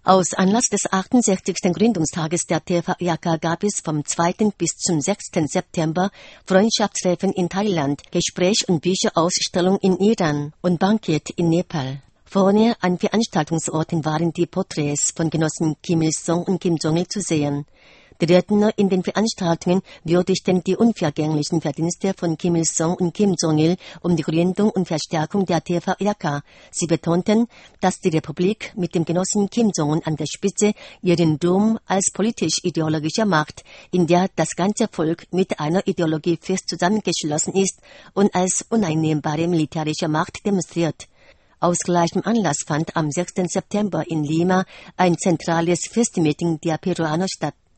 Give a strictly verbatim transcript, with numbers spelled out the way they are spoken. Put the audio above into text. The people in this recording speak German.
Aus Anlass des achtundsechzigsten Gründungstages der T V I A K gab es vom zweiten bis zum sechsten September Freundschaftstreffen in Thailand, Gespräch- und Bücherausstellung in Iran und Bankett in Nepal. Vorne an Veranstaltungsorten waren die Porträts von Genossen Kim Il-sung und Kim Jong-il zu sehen. Die Redner in den Veranstaltungen würdigten die unvergänglichen Verdienste von Kim Il-sung und Kim Jong-il um die Gründung und Verstärkung der T V I A K. Sie betonten, dass die Republik mit dem Genossen Kim Jong-un an der Spitze ihren Ruhm als politisch-ideologischer Macht, in der das ganze Volk mit einer Ideologie fest zusammengeschlossen ist und als uneinnehmbare militärische Macht demonstriert. Aus gleichem Anlass fand am sechsten September in Lima ein zentrales Festmeeting der Peruaner statt.